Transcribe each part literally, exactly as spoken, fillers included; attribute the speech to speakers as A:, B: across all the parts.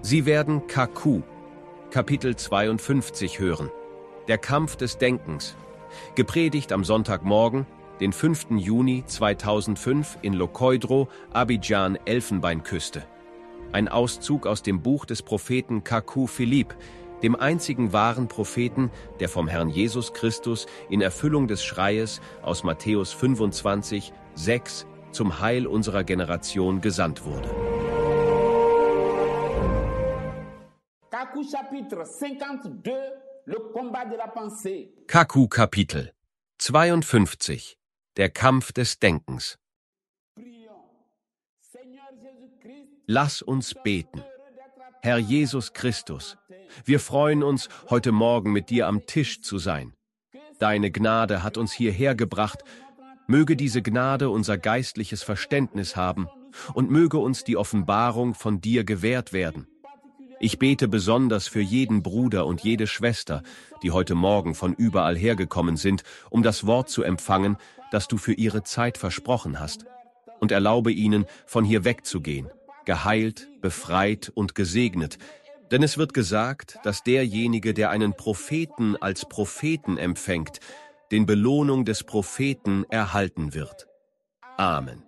A: Sie werden K Q, Kapitel zweiundfünfzig hören. Der Kampf des Denkens. Gepredigt am Sonntagmorgen, den fünften Juni zweitausendfünf in Lokoidro, Abidjan, Elfenbeinküste. Ein Auszug aus dem Buch des Propheten K Q Philipp, dem einzigen wahren Propheten, der vom Herrn Jesus Christus in Erfüllung des Schreies aus Matthäus fünfundzwanzig, sechs zum Heil unserer Generation gesandt wurde.
B: K Q Chapitre cinquante-deux, le combat de la pensée.
A: K Q Kapitel zweiundfünfzig. Der Kampf des Denkens. Lass uns beten. Herr Jesus Christus, wir freuen uns, heute Morgen mit dir am Tisch zu sein. Deine Gnade hat uns hierher gebracht. Möge diese Gnade unser geistliches Verständnis haben und möge uns die Offenbarung von dir gewährt werden. Ich bete besonders für jeden Bruder und jede Schwester, die heute Morgen von überall hergekommen sind, um das Wort zu empfangen, das du für ihre Zeit versprochen hast, und erlaube ihnen, von hier wegzugehen, geheilt, befreit und gesegnet, denn es wird gesagt, dass derjenige, der einen Propheten als Propheten empfängt, den Belohnung des Propheten erhalten wird. Amen.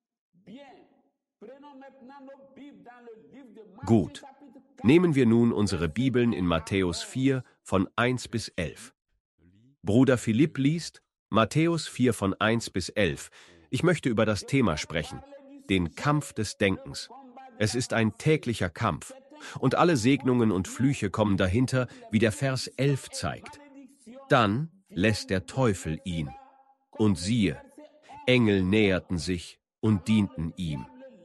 A: Gut. Nehmen wir nun unsere Bibeln in Matthäus vier von eins bis elf. Bruder Philipp liest Matthäus vier von eins bis elf. Ich möchte über das Thema sprechen, den Kampf des Denkens. Es ist ein täglicher Kampf, und alle Segnungen und Flüche kommen dahinter, wie der Vers elf zeigt. Dann lässt der Teufel ihn. Und siehe, Engel näherten sich und dienten ihm.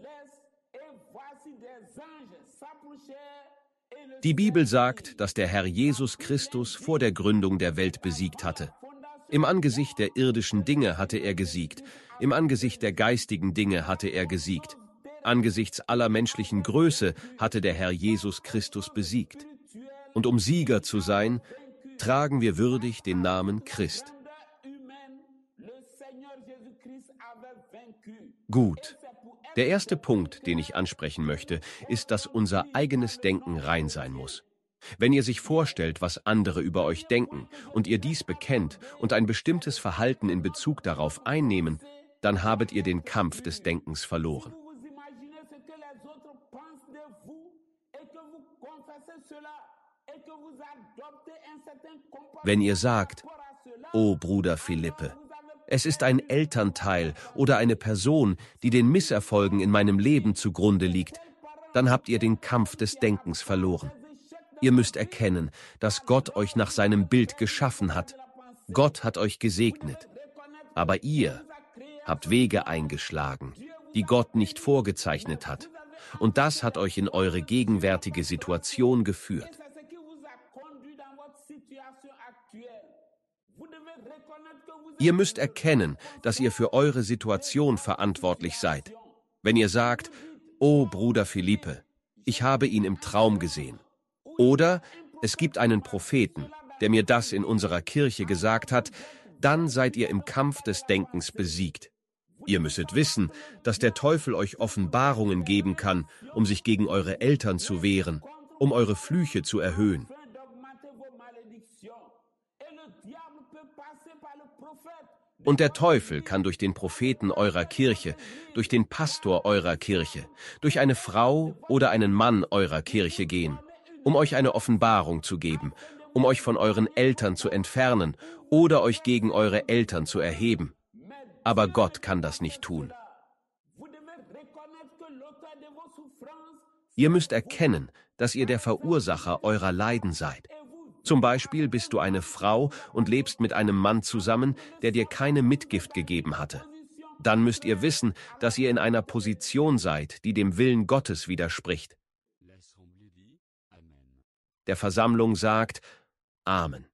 A: Die Bibel sagt, dass der Herr Jesus Christus vor der Gründung der Welt besiegt hatte. Im Angesicht der irdischen Dinge hatte er gesiegt, im Angesicht der geistigen Dinge hatte er gesiegt. Angesichts aller menschlichen Größe hatte der Herr Jesus Christus besiegt. Und um Sieger zu sein, tragen wir würdig den Namen Christ. Gut. Der erste Punkt, den ich ansprechen möchte, ist, dass unser eigenes Denken rein sein muss. Wenn ihr sich vorstellt, was andere über euch denken, und ihr dies bekennt und ein bestimmtes Verhalten in Bezug darauf einnehmen, dann habet ihr den Kampf des Denkens verloren. Wenn ihr sagt, O Bruder Philippe, es ist ein Elternteil oder eine Person, die den Misserfolgen in meinem Leben zugrunde liegt, dann habt ihr den Kampf des Denkens verloren. Ihr müsst erkennen, dass Gott euch nach seinem Bild geschaffen hat. Gott hat euch gesegnet. Aber ihr habt Wege eingeschlagen, die Gott nicht vorgezeichnet hat. Und das hat euch in eure gegenwärtige Situation geführt. Ihr müsst erkennen, dass ihr für eure Situation verantwortlich seid. Wenn ihr sagt, O Bruder Philippe, ich habe ihn im Traum gesehen. Oder es gibt einen Propheten, der mir das in unserer Kirche gesagt hat, dann seid ihr im Kampf des Denkens besiegt. Ihr müsset wissen, dass der Teufel euch Offenbarungen geben kann, um sich gegen eure Eltern zu wehren, um eure Flüche zu erhöhen. Und der Teufel kann durch den Propheten eurer Kirche, durch den Pastor eurer Kirche, durch eine Frau oder einen Mann eurer Kirche gehen, um euch eine Offenbarung zu geben, um euch von euren Eltern zu entfernen oder euch gegen eure Eltern zu erheben. Aber Gott kann das nicht tun. Ihr müsst erkennen, dass ihr der Verursacher eurer Leiden seid. Zum Beispiel bist du eine Frau und lebst mit einem Mann zusammen, der dir keine Mitgift gegeben hatte. Dann müsst ihr wissen, dass ihr in einer Position seid, die dem Willen Gottes widerspricht. Der Versammlung sagt Amen.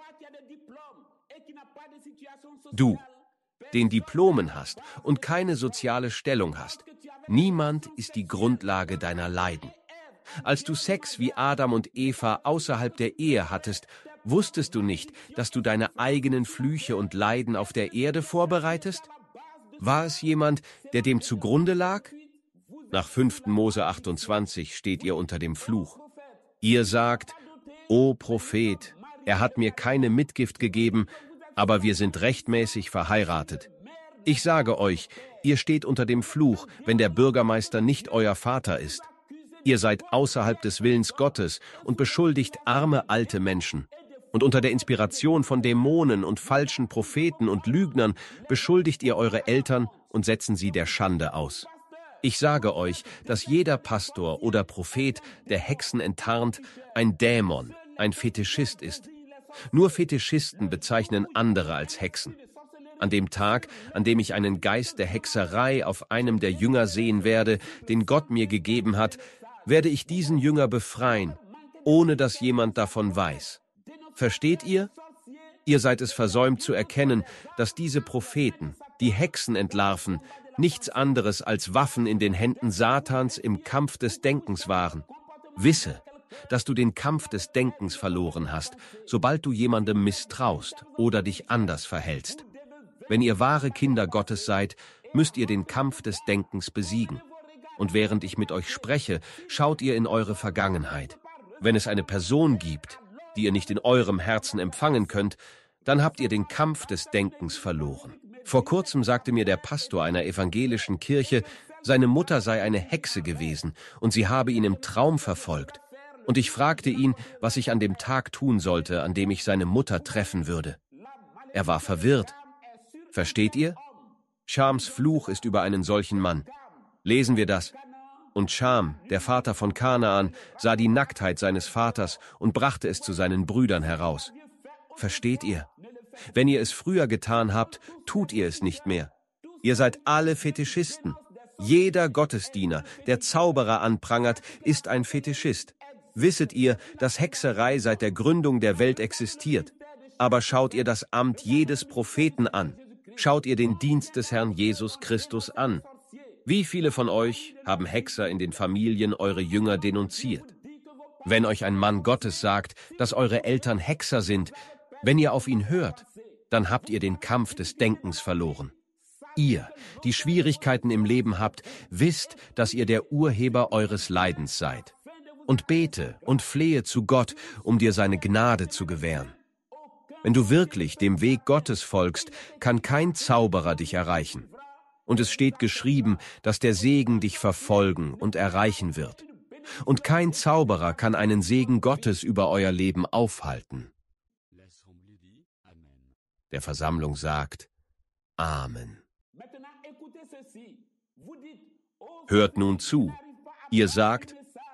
A: Du, den Diplomen hast und keine soziale Stellung hast, niemand ist die Grundlage deiner Leiden. Als du Sex wie Adam und Eva außerhalb der Ehe hattest, wusstest du nicht, dass du deine eigenen Flüche und Leiden auf der Erde vorbereitest? War es jemand, der dem zugrunde lag? Nach fünften Mose achtundzwanzig steht ihr unter dem Fluch. Ihr sagt, O Prophet, er hat mir keine Mitgift gegeben, aber wir sind rechtmäßig verheiratet. Ich sage euch, ihr steht unter dem Fluch, wenn der Bürgermeister nicht euer Vater ist. Ihr seid außerhalb des Willens Gottes und beschuldigt arme alte Menschen. Und unter der Inspiration von Dämonen und falschen Propheten und Lügnern beschuldigt ihr eure Eltern und setzen sie der Schande aus. Ich sage euch, dass jeder Pastor oder Prophet, der Hexen enttarnt, ein Dämon, ein Fetischist ist. Nur Fetischisten bezeichnen andere als Hexen. An dem Tag, an dem ich einen Geist der Hexerei auf einem der Jünger sehen werde, den Gott mir gegeben hat, werde ich diesen Jünger befreien, ohne dass jemand davon weiß. Versteht ihr? Ihr seid es versäumt zu erkennen, dass diese Propheten, die Hexen entlarven, nichts anderes als Waffen in den Händen Satans im Kampf des Denkens waren. Wisse, dass du den Kampf des Denkens verloren hast, sobald du jemandem misstraust oder dich anders verhältst. Wenn ihr wahre Kinder Gottes seid, müsst ihr den Kampf des Denkens besiegen. Und während ich mit euch spreche, schaut ihr in eure Vergangenheit. Wenn es eine Person gibt, die ihr nicht in eurem Herzen empfangen könnt, dann habt ihr den Kampf des Denkens verloren. Vor kurzem sagte mir der Pastor einer evangelischen Kirche, seine Mutter sei eine Hexe gewesen und sie habe ihn im Traum verfolgt. Und ich fragte ihn, was ich an dem Tag tun sollte, an dem ich seine Mutter treffen würde. Er war verwirrt. Versteht ihr? Chams Fluch ist über einen solchen Mann. Lesen wir das. Und Cham, der Vater von Kanaan, sah die Nacktheit seines Vaters und brachte es zu seinen Brüdern heraus. Versteht ihr? Wenn ihr es früher getan habt, tut ihr es nicht mehr. Ihr seid alle Fetischisten. Jeder Gottesdiener, der Zauberer anprangert, ist ein Fetischist. Wisset ihr, dass Hexerei seit der Gründung der Welt existiert? Aber schaut ihr das Amt jedes Propheten an? Schaut ihr den Dienst des Herrn Jesus Christus an? Wie viele von euch haben Hexer in den Familien eure Jünger denunziert? Wenn euch ein Mann Gottes sagt, dass eure Eltern Hexer sind, wenn ihr auf ihn hört, dann habt ihr den Kampf des Denkens verloren. Ihr, die Schwierigkeiten im Leben habt, wisst, dass ihr der Urheber eures Leidens seid. Und bete und flehe zu Gott, um dir seine Gnade zu gewähren. Wenn du wirklich dem Weg Gottes folgst, kann kein Zauberer dich erreichen. Und es steht geschrieben, dass der Segen dich verfolgen und erreichen wird. Und kein Zauberer kann einen Segen Gottes über euer Leben aufhalten. Der Versammlung sagt, Amen. Hört nun zu. Ihr sagt,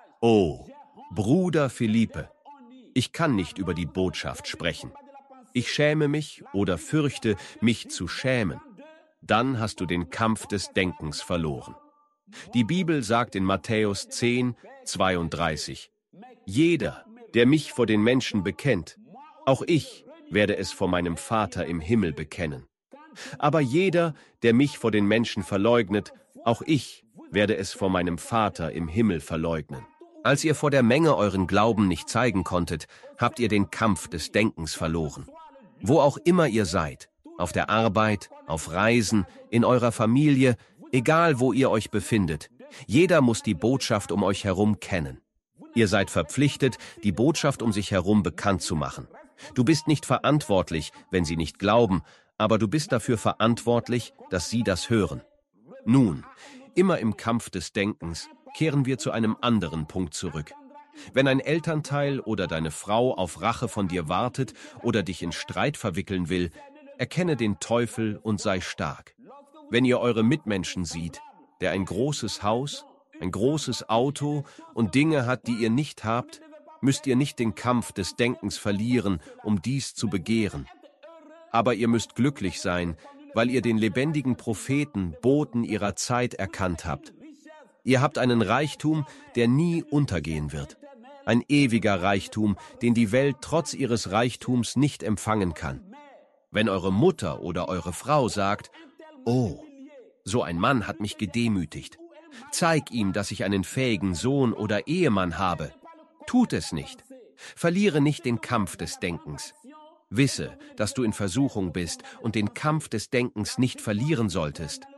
A: oh, Bruder Philippe, ich kann nicht über die Botschaft sprechen. Ich schäme mich oder fürchte, mich zu schämen. Dann hast du den Kampf des Denkens verloren. Die Bibel sagt in Matthäus zehn, zweiunddreißig, jeder, der mich vor den Menschen bekennt, auch ich werde es vor meinem Vater im Himmel bekennen. Aber jeder, der mich vor den Menschen verleugnet, auch ich werde es vor meinem Vater im Himmel verleugnen. Als ihr vor der Menge euren Glauben nicht zeigen konntet, habt ihr den Kampf des Denkens verloren. Wo auch immer ihr seid, auf der Arbeit, auf Reisen, in eurer Familie, egal wo ihr euch befindet, jeder muss die Botschaft um euch herum kennen. Ihr seid verpflichtet, die Botschaft um sich herum bekannt zu machen. Du bist nicht verantwortlich, wenn sie nicht glauben, aber du bist dafür verantwortlich, dass sie das hören. Nun, immer im Kampf des Denkens kehren wir zu einem anderen Punkt zurück. Wenn ein Elternteil oder deine Frau auf Rache von dir wartet oder dich in Streit verwickeln will, erkenne den Teufel und sei stark. Wenn ihr eure Mitmenschen seht, der ein großes Haus, ein großes Auto und Dinge hat, die ihr nicht habt, müsst ihr nicht den Kampf des Denkens verlieren, um dies zu begehren. Aber ihr müsst glücklich sein, weil ihr den lebendigen Propheten, Boten ihrer Zeit erkannt habt. Ihr habt einen Reichtum, der nie untergehen wird. Ein ewiger Reichtum, den die Welt trotz ihres Reichtums nicht empfangen kann. Wenn eure Mutter oder eure Frau sagt, oh, so ein Mann hat mich gedemütigt. Zeig ihm, dass ich einen fähigen Sohn oder Ehemann habe. Tut es nicht. Verliere nicht den Kampf des Denkens. Wisse, dass du in Versuchung bist und den Kampf des Denkens nicht verlieren solltest.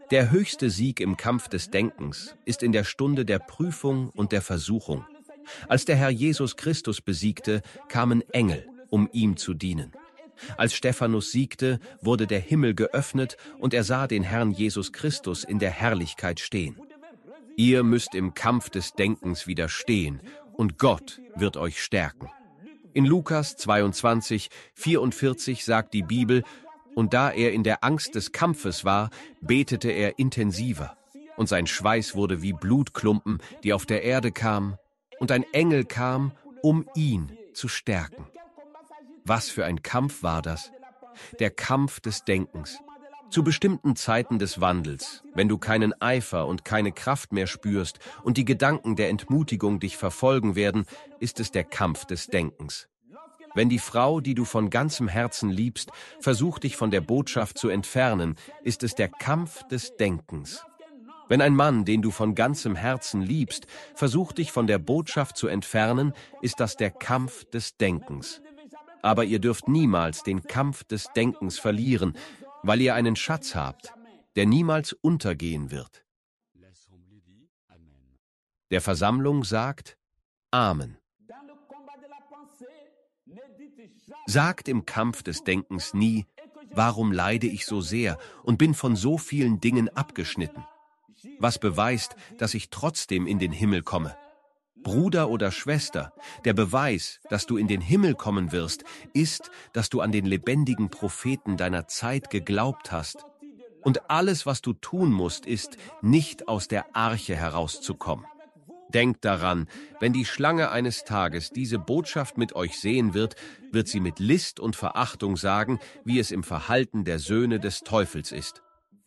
A: Der höchste Sieg im Kampf des Denkens ist in der Stunde der Prüfung und der Versuchung. Als der Herr Jesus Christus besiegte, kamen Engel, um ihm zu dienen. Als Stephanus siegte, wurde der Himmel geöffnet und er sah den Herrn Jesus Christus in der Herrlichkeit stehen. Ihr müsst im Kampf des Denkens widerstehen und Gott wird euch stärken. In Lukas zweiundzwanzig, vierundvierzig sagt die Bibel, und da er in der Angst des Kampfes war, betete er intensiver. Und sein Schweiß wurde wie Blutklumpen, die auf der Erde kamen, und ein Engel kam, um ihn zu stärken. Was für ein Kampf war das? Der Kampf des Denkens. Zu bestimmten Zeiten des Wandels, wenn du keinen Eifer und keine Kraft mehr spürst und die Gedanken der Entmutigung dich verfolgen werden, ist es der Kampf des Denkens. Wenn die Frau, die du von ganzem Herzen liebst, versucht, dich von der Botschaft zu entfernen, ist es der Kampf des Denkens. Wenn ein Mann, den du von ganzem Herzen liebst, versucht, dich von der Botschaft zu entfernen, ist das der Kampf des Denkens. Aber ihr dürft niemals den Kampf des Denkens verlieren, weil ihr einen Schatz habt, der niemals untergehen wird. Der Versammlung sagt Amen. Sagt im Kampf des Denkens nie, warum leide ich so sehr und bin von so vielen Dingen abgeschnitten? Was beweist, dass ich trotzdem in den Himmel komme? Bruder oder Schwester, der Beweis, dass du in den Himmel kommen wirst, ist, dass du an den lebendigen Propheten deiner Zeit geglaubt hast. Und alles, was du tun musst, ist, nicht aus der Arche herauszukommen. Denkt daran, wenn die Schlange eines Tages diese Botschaft mit euch sehen wird, wird sie mit List und Verachtung sagen, wie es im Verhalten der Söhne des Teufels ist.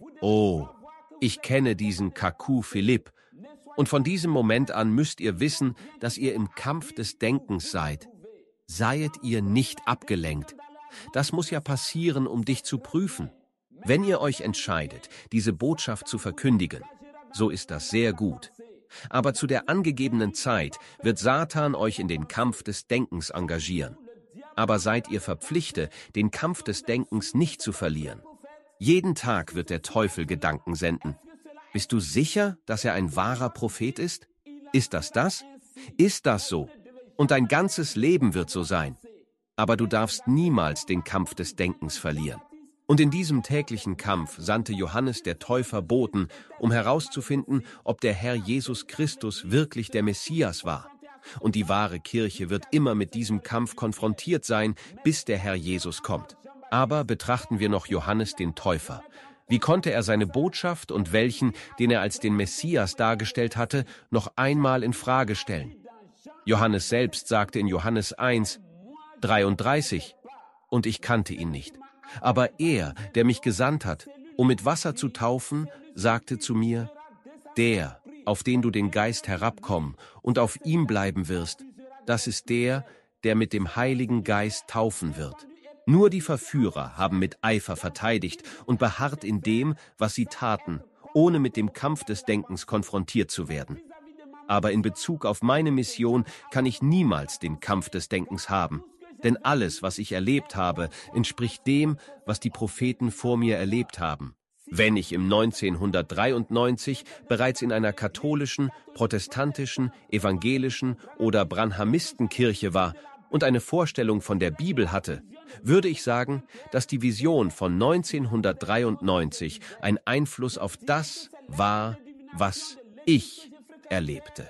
A: Oh, ich kenne diesen Kaku Philipp, und von diesem Moment an müsst ihr wissen, dass ihr im Kampf des Denkens seid. Seid ihr nicht abgelenkt. Das muss ja passieren, um dich zu prüfen. Wenn ihr euch entscheidet, diese Botschaft zu verkündigen, so ist das sehr gut. Aber zu der angegebenen Zeit wird Satan euch in den Kampf des Denkens engagieren. Aber seid ihr verpflichtet, den Kampf des Denkens nicht zu verlieren. Jeden Tag wird der Teufel Gedanken senden. Bist du sicher, dass er ein wahrer Prophet ist? Ist das das? Ist das so? Und dein ganzes Leben wird so sein. Aber du darfst niemals den Kampf des Denkens verlieren. Und in diesem täglichen Kampf sandte Johannes der Täufer Boten, um herauszufinden, ob der Herr Jesus Christus wirklich der Messias war. Und die wahre Kirche wird immer mit diesem Kampf konfrontiert sein, bis der Herr Jesus kommt. Aber betrachten wir noch Johannes den Täufer. Wie konnte er seine Botschaft und welchen, den er als den Messias dargestellt hatte, noch einmal in Frage stellen? Johannes selbst sagte in Johannes eins, dreiunddreißig, und ich kannte ihn nicht. Aber er, der mich gesandt hat, um mit Wasser zu taufen, sagte zu mir, der, auf den du den Geist herabkommen und auf ihm bleiben wirst, das ist der, der mit dem Heiligen Geist taufen wird. Nur die Verführer haben mit Eifer verteidigt und beharrt in dem, was sie taten, ohne mit dem Kampf des Denkens konfrontiert zu werden. Aber in Bezug auf meine Mission kann ich niemals den Kampf des Denkens haben. Denn alles, was ich erlebt habe, entspricht dem, was die Propheten vor mir erlebt haben. Wenn ich im neunzehnhundertdreiundneunzig bereits in einer katholischen, protestantischen, evangelischen oder Branhamistenkirche war und eine Vorstellung von der Bibel hatte, würde ich sagen, dass die Vision von neunzehnhundertdreiundneunzig ein Einfluss auf das war, was ich erlebte.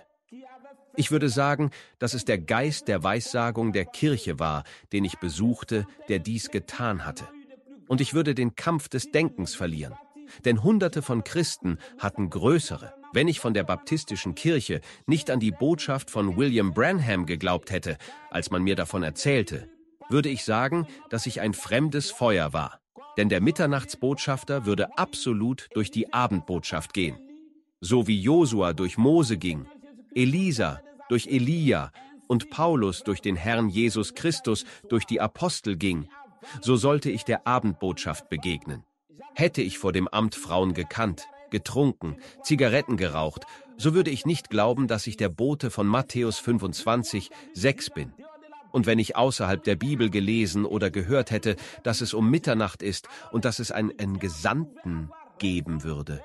A: Ich würde sagen, dass es der Geist der Weissagung der Kirche war, den ich besuchte, der dies getan hatte. Und ich würde den Kampf des Denkens verlieren. Denn Hunderte von Christen hatten größere. Wenn ich von der baptistischen Kirche nicht an die Botschaft von William Branham geglaubt hätte, als man mir davon erzählte, würde ich sagen, dass ich ein fremdes Feuer war. Denn der Mitternachtsbotschafter würde absolut durch die Abendbotschaft gehen. So wie Josua durch Mose ging, Elisa durch Elia und Paulus durch den Herrn Jesus Christus durch die Apostel ging, so sollte ich der Abendbotschaft begegnen. Hätte ich vor dem Amt Frauen gekannt, getrunken, Zigaretten geraucht, so würde ich nicht glauben, dass ich der Bote von Matthäus fünfundzwanzig, sechs bin. Und wenn ich außerhalb der Bibel gelesen oder gehört hätte, dass es um Mitternacht ist und dass es einen, einen Gesandten geben würde,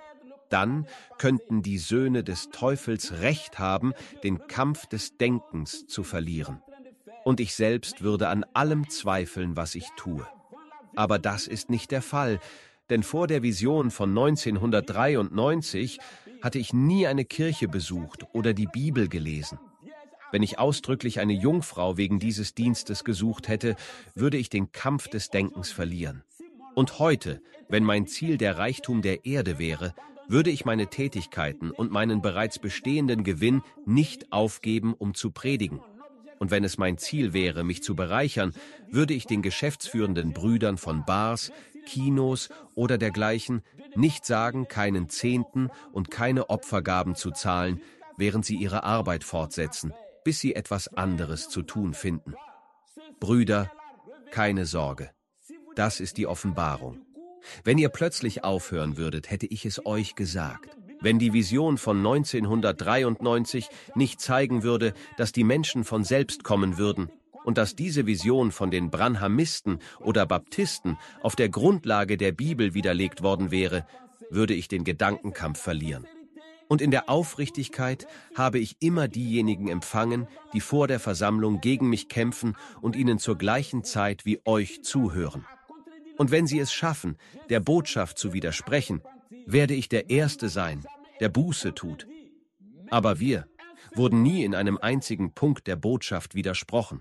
A: Dann könnten die Söhne des Teufels Recht haben, den Kampf des Denkens zu verlieren. Und ich selbst würde an allem zweifeln, was ich tue. Aber das ist nicht der Fall, denn vor der Vision von neunzehnhundertdreiundneunzig hatte ich nie eine Kirche besucht oder die Bibel gelesen. Wenn ich ausdrücklich eine Jungfrau wegen dieses Dienstes gesucht hätte, würde ich den Kampf des Denkens verlieren. Und heute, wenn mein Ziel der Reichtum der Erde wäre, würde ich meine Tätigkeiten und meinen bereits bestehenden Gewinn nicht aufgeben, um zu predigen. Und wenn es mein Ziel wäre, mich zu bereichern, würde ich den geschäftsführenden Brüdern von Bars, Kinos oder dergleichen nicht sagen, keinen Zehnten und keine Opfergaben zu zahlen, während sie ihre Arbeit fortsetzen, bis sie etwas anderes zu tun finden. Brüder, keine Sorge. Das ist die Offenbarung. Wenn ihr plötzlich aufhören würdet, hätte ich es euch gesagt. Wenn die Vision von neunzehnhundertdreiundneunzig nicht zeigen würde, dass die Menschen von selbst kommen würden und dass diese Vision von den Branhamisten oder Baptisten auf der Grundlage der Bibel widerlegt worden wäre, würde ich den Gedankenkampf verlieren. Und in der Aufrichtigkeit habe ich immer diejenigen empfangen, die vor der Versammlung gegen mich kämpfen und ihnen zur gleichen Zeit wie euch zuhören. Und wenn sie es schaffen, der Botschaft zu widersprechen, werde ich der Erste sein, der Buße tut. Aber wir wurden nie in einem einzigen Punkt der Botschaft widersprochen.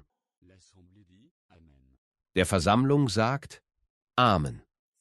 A: Der Versammlung sagt Amen.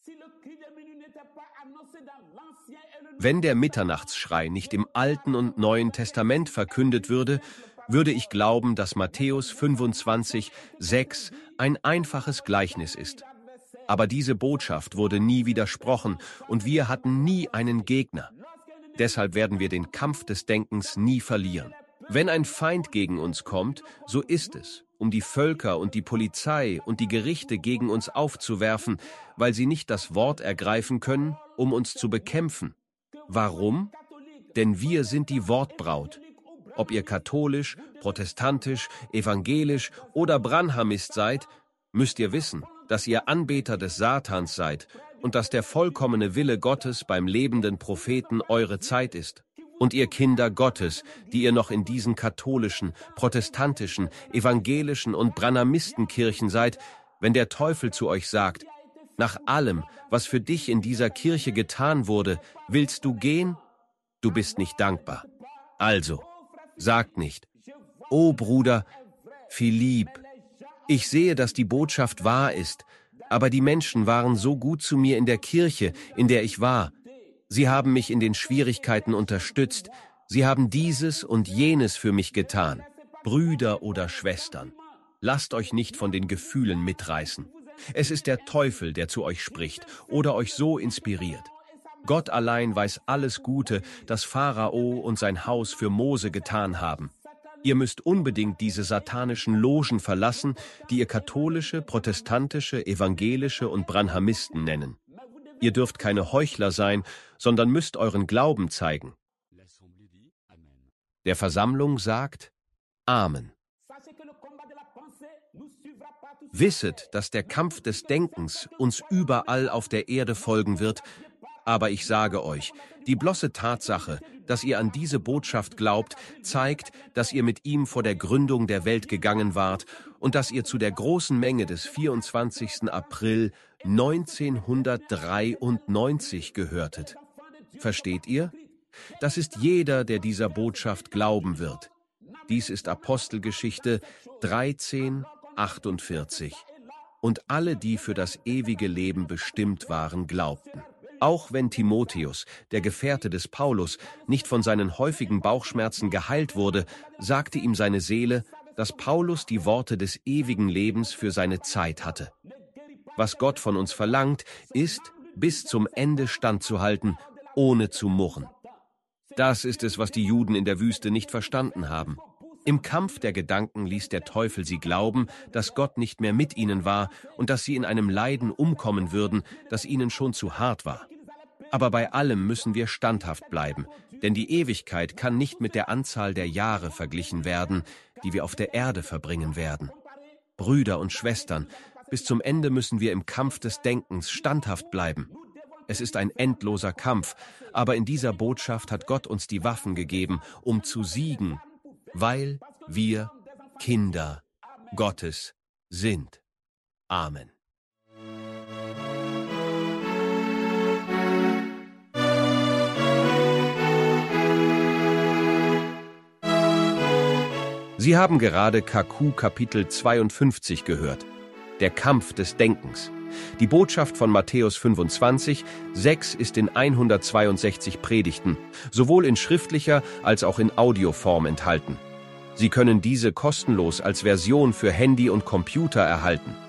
A: Wenn der Mitternachtsschrei nicht im Alten und Neuen Testament verkündet würde, würde ich glauben, dass Matthäus fünfundzwanzig, sechs ein einfaches Gleichnis ist. Aber diese Botschaft wurde nie widersprochen und wir hatten nie einen Gegner. Deshalb werden wir den Kampf des Denkens nie verlieren. Wenn ein Feind gegen uns kommt, so ist es, um die Völker und die Polizei und die Gerichte gegen uns aufzuwerfen, weil sie nicht das Wort ergreifen können, um uns zu bekämpfen. Warum? Denn wir sind die Wortbraut. Ob ihr katholisch, protestantisch, evangelisch oder Branhamist seid, müsst ihr wissen, dass ihr Anbeter des Satans seid und dass der vollkommene Wille Gottes beim lebenden Propheten eure Zeit ist. Und ihr Kinder Gottes, die ihr noch in diesen katholischen, protestantischen, evangelischen und Branhamistenkirchen seid, wenn der Teufel zu euch sagt, nach allem, was für dich in dieser Kirche getan wurde, willst du gehen? Du bist nicht dankbar. Also, sagt nicht, O Bruder Philipp, ich sehe, dass die Botschaft wahr ist, aber die Menschen waren so gut zu mir in der Kirche, in der ich war. Sie haben mich in den Schwierigkeiten unterstützt. Sie haben dieses und jenes für mich getan. Brüder oder Schwestern, lasst euch nicht von den Gefühlen mitreißen. Es ist der Teufel, der zu euch spricht oder euch so inspiriert. Gott allein weiß alles Gute, das Pharao und sein Haus für Mose getan haben. Ihr müsst unbedingt diese satanischen Logen verlassen, die ihr katholische, protestantische, evangelische und Branhamisten nennen. Ihr dürft keine Heuchler sein, sondern müsst euren Glauben zeigen. Der Versammlung sagt Amen. Wisset, dass der Kampf des Denkens uns überall auf der Erde folgen wird, aber ich sage euch, die bloße Tatsache, dass ihr an diese Botschaft glaubt, zeigt, dass ihr mit ihm vor der Gründung der Welt gegangen wart und dass ihr zu der großen Menge des vierundzwanzigsten April neunzehnhundertdreiundneunzig gehörtet. Versteht ihr? Das ist jeder, der dieser Botschaft glauben wird. Dies ist Apostelgeschichte dreizehn, achtundvierzig. Und alle, die für das ewige Leben bestimmt waren, glaubten. Auch wenn Timotheus, der Gefährte des Paulus, nicht von seinen häufigen Bauchschmerzen geheilt wurde, sagte ihm seine Seele, dass Paulus die Worte des ewigen Lebens für seine Zeit hatte. Was Gott von uns verlangt, ist, bis zum Ende standzuhalten, ohne zu murren. Das ist es, was die Juden in der Wüste nicht verstanden haben. Im Kampf der Gedanken ließ der Teufel sie glauben, dass Gott nicht mehr mit ihnen war und dass sie in einem Leiden umkommen würden, das ihnen schon zu hart war. Aber bei allem müssen wir standhaft bleiben, denn die Ewigkeit kann nicht mit der Anzahl der Jahre verglichen werden, die wir auf der Erde verbringen werden. Brüder und Schwestern, bis zum Ende müssen wir im Kampf des Denkens standhaft bleiben. Es ist ein endloser Kampf, aber in dieser Botschaft hat Gott uns die Waffen gegeben, um zu siegen, weil wir Kinder Gottes sind. Amen. Sie haben gerade K Q Kapitel zweiundfünfzig gehört, der Kampf des Denkens. Die Botschaft von Matthäus fünfundzwanzig, sechs ist in hundertzweiundsechzig Predigten, sowohl in schriftlicher als auch in Audioform enthalten. Sie können diese kostenlos als Version für Handy und Computer erhalten.